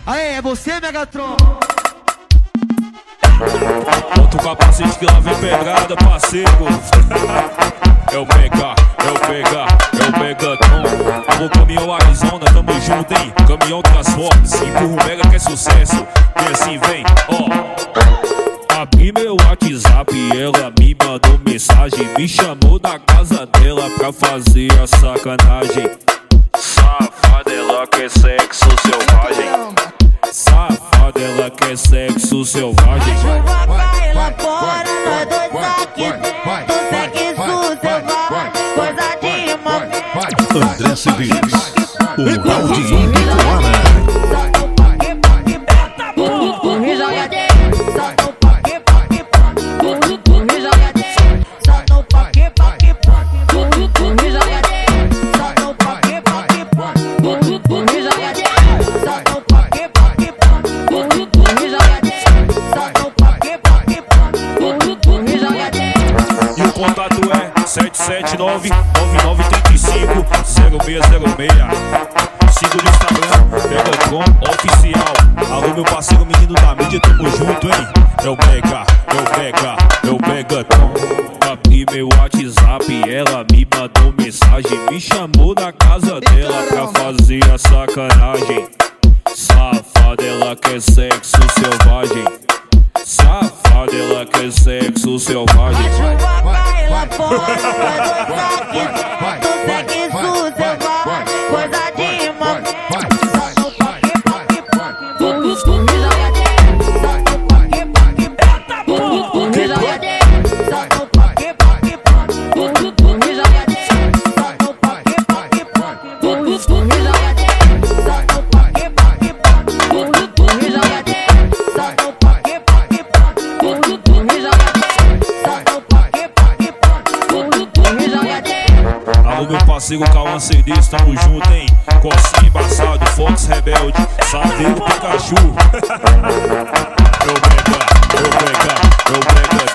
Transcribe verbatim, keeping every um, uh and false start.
Aê, é você, Megatron? Bota o capacete que lá vem pedrada, parceiro. É o Mega, é o Mega, é o Megatron. Alô, caminhão Arizona, tamo junto, hein? Caminhão Transformers, empurra o Mega que é sucesso. E assim vem, ó. Abri meu WhatsApp e ela me mandou mensagem. Me chamou da casa dela pra fazer a sacanagem. Safada, ela quer sexo selvagem. Safada, ela quer sexo selvagem. Chuva cai lá fora, nós dois aqui dentro. Sexo selvagem, coisa de mamãe. André Cedeiros, o balde Ibicoara. Me joga dentro, solta o paque, paque, paque. Me joga dentro, solta o paque, paque, paque. Me joga dentro, solta o paque, paque, paque. Me joga dentro, solta o paque, paque, paque. Me joga dentro, solta o paque, paque, paque. Me joga dentro. E o contato é sete sete nove, nove nove três cinco, zero seis zero seis. Siga no Instagram, Megatron Oficial. Alô, meu parceiro menino da mídia, tamo junto, hein? É o Mega, é o Mega, é o Megatron. Abri meu WhatsApp, ela me mandou mensagem. Me chamou da casa dela pra fazer a sacanagem. Safada, ela quer sexo selvagem. Safada, ela quer sexo selvagem. Chuva cai lá fora, nós dois aqui dentro. Sexo selvagem, coisa de mamãe. Solta o paque, paque, paque. Me joga dentro, solta o paque, paque, paque. Me joga dentro, solta o paque, paque, paque. Me joga dentro, solta o paque, paque, paque. Me joga dentro, solta o paque, paque, paque. Me joga dentro, solta o paque, paque, paque. Me joga dentro, solta o paque, paque, paque. Me joga dentro. Alô, meu parceiro Cauã Cedeiros, tamo junto, hein? Cocinha embaçado, Fox Rebelde, Saveiro Pikachu. Eu Mega, eu Mega, eu Mega.